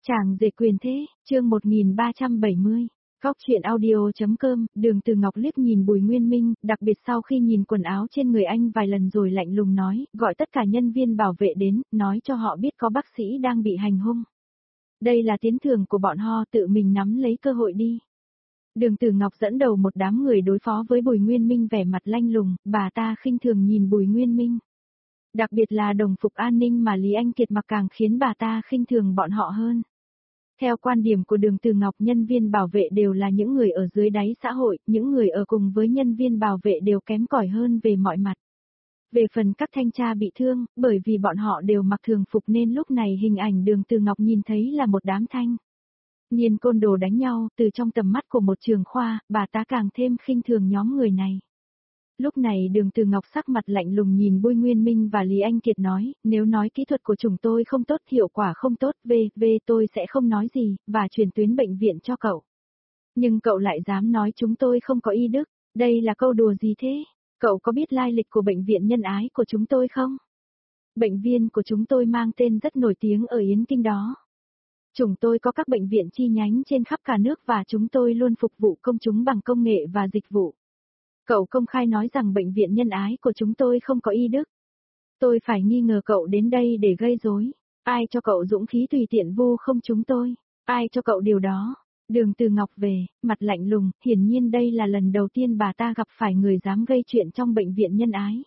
Chàng rể quyền thế, chương 1370. Góc chuyện audio.com, Đường Từ Ngọc liếc nhìn Bùi Nguyên Minh, đặc biệt sau khi nhìn quần áo trên người anh vài lần rồi lạnh lùng nói, gọi tất cả nhân viên bảo vệ đến, nói cho họ biết có bác sĩ đang bị hành hung. Đây là tiến thưởng của bọn họ, tự mình nắm lấy cơ hội đi. Đường Từ Ngọc dẫn đầu một đám người đối phó với Bùi Nguyên Minh vẻ mặt lanh lùng, bà ta khinh thường nhìn Bùi Nguyên Minh. Đặc biệt là đồng phục an ninh mà Lý Anh Kiệt mặc càng khiến bà ta khinh thường bọn họ hơn. Theo quan điểm của Đường Từ Ngọc, nhân viên bảo vệ đều là những người ở dưới đáy xã hội, những người ở cùng với nhân viên bảo vệ đều kém cỏi hơn về mọi mặt. Về phần các thanh tra bị thương, bởi vì bọn họ đều mặc thường phục nên lúc này hình ảnh Đường Từ Ngọc nhìn thấy là một đám thanh niên côn đồ đánh nhau, từ trong tầm mắt của một trường khoa, bà ta càng thêm khinh thường nhóm người này. Lúc này Đường Từ Ngọc sắc mặt lạnh lùng nhìn Bùi Nguyên Minh và Lý Anh Kiệt nói, nếu nói kỹ thuật của chúng tôi không tốt, hiệu quả không tốt, tôi sẽ không nói gì, và chuyển tuyến bệnh viện cho cậu. Nhưng cậu lại dám nói chúng tôi không có y đức, đây là câu đùa gì thế? Cậu có biết lai lịch của bệnh viện nhân ái của chúng tôi không? Bệnh viện của chúng tôi mang tên rất nổi tiếng ở Yến Kinh đó. Chúng tôi có các bệnh viện chi nhánh trên khắp cả nước và chúng tôi luôn phục vụ công chúng bằng công nghệ và dịch vụ. Cậu công khai nói rằng bệnh viện nhân ái của chúng tôi không có y đức. Tôi phải nghi ngờ cậu đến đây để gây rối. Ai cho cậu dũng khí tùy tiện vu không chúng tôi? Ai cho cậu điều đó? Đường Từ Ngọc về, mặt lạnh lùng, hiển nhiên đây là lần đầu tiên bà ta gặp phải người dám gây chuyện trong bệnh viện nhân ái.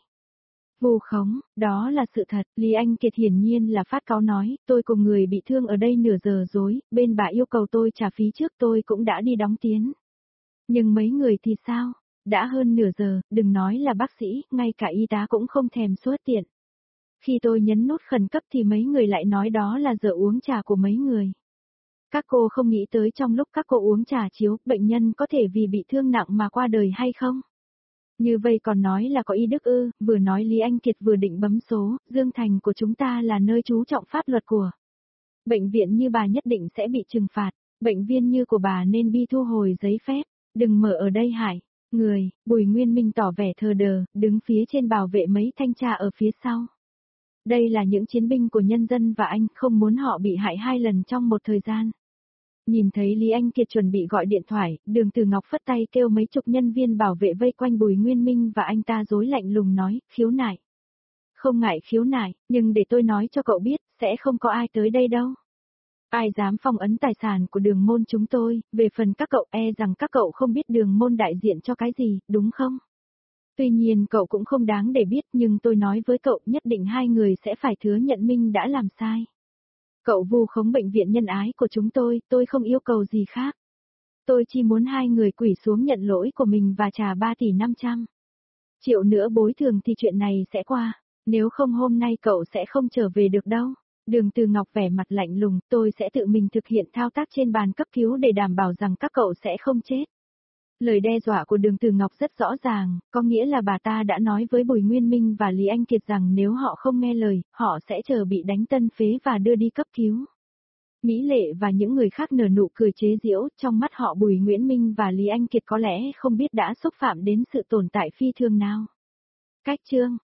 Vu khống, đó là sự thật, Lý Anh Kiệt hiển nhiên là phát cáu nói, tôi cùng người bị thương ở đây nửa giờ rồi, bên bà yêu cầu tôi trả phí trước tôi cũng đã đi đóng tiến. Nhưng mấy người thì sao? Đã hơn nửa giờ, đừng nói là bác sĩ, ngay cả y tá cũng không thèm xuất tiện. Khi tôi nhấn nút khẩn cấp thì mấy người lại nói đó là giờ uống trà của mấy người. Các cô không nghĩ tới trong lúc các cô uống trà chiếu, bệnh nhân có thể vì bị thương nặng mà qua đời hay không? Như vậy còn nói là có y đức ư? Vừa nói Lý Anh Kiệt vừa định bấm số, Dương Thành của chúng ta là nơi chú trọng pháp luật của. Bệnh viện như bà nhất định sẽ bị trừng phạt, bệnh viên như của bà nên bi thu hồi giấy phép, đừng mở ở đây Hải. Người, Bùi Nguyên Minh tỏ vẻ thờ đờ, đứng phía trên bảo vệ mấy thanh tra ở phía sau. Đây là những chiến binh của nhân dân và anh không muốn họ bị hại hai lần trong một thời gian. Nhìn thấy Lý Anh Kiệt chuẩn bị gọi điện thoại, Đường Từ Ngọc phất tay kêu mấy chục nhân viên bảo vệ vây quanh Bùi Nguyên Minh và anh ta rối lạnh lùng nói, khiếu nại. Không ngại khiếu nại, nhưng để tôi nói cho cậu biết, sẽ không có ai tới đây đâu. Ai dám phong ấn tài sản của Đường môn chúng tôi, về phần các cậu rằng các cậu không biết Đường môn đại diện cho cái gì, đúng không? Tuy nhiên cậu cũng không đáng để biết nhưng tôi nói với cậu nhất định hai người sẽ phải thừa nhận Minh đã làm sai. Cậu vu khống bệnh viện nhân ái của chúng tôi không yêu cầu gì khác. Tôi chỉ muốn hai người quỳ xuống nhận lỗi của mình và trả 3 tỷ 500 triệu nữa bồi thường thì chuyện này sẽ qua, nếu không hôm nay cậu sẽ không trở về được đâu. Đường Từ Ngọc vẻ mặt lạnh lùng, tôi sẽ tự mình thực hiện thao tác trên bàn cấp cứu để đảm bảo rằng các cậu sẽ không chết. Lời đe dọa của Đường Từ Ngọc rất rõ ràng, có nghĩa là bà ta đã nói với Bùi Nguyên Minh và Lý Anh Kiệt rằng nếu họ không nghe lời, họ sẽ chờ bị đánh tân phế và đưa đi cấp cứu. Mỹ Lệ và những người khác nở nụ cười chế giễu, trong mắt họ Bùi Nguyễn Minh và Lý Anh Kiệt có lẽ không biết đã xúc phạm đến sự tồn tại phi thường nào. Cách chương